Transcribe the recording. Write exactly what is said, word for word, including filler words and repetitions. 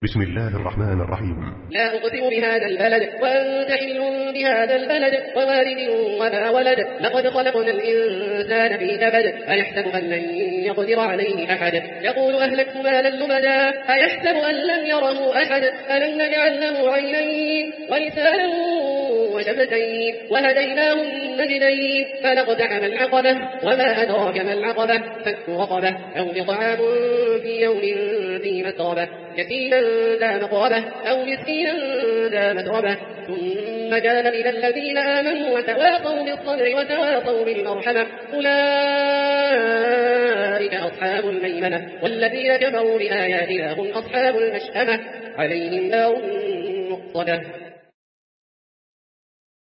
بسم الله الرحمن الرحيم. لا أقسم بهذا البلد وأنت حل بهذا البلد ووالد وما ولد. لقد خلقنا الإنسان في كبد أيحسب أن لن يقدر عليه أحد. يقول أهلكت مالا لبدا أيحسب أن لم يره أحد. ألم نجعل له عينين ولسانا وشفتين وهديناه النجدين فلقتحم العقبة وما أدراك ما العقبة فك رقبة أو إطعام في يوم ذي مسغبة يتيما ذا مقربة أو مسكينا ذا متربة ثم كان من الذين آمنوا وتواصوا بالصبر وتواصوا بالمرحمة أولئك أصحاب الميمنة والذين كفروا بآياتنا هم أصحاب المشأمة عليهم نار مؤصدة.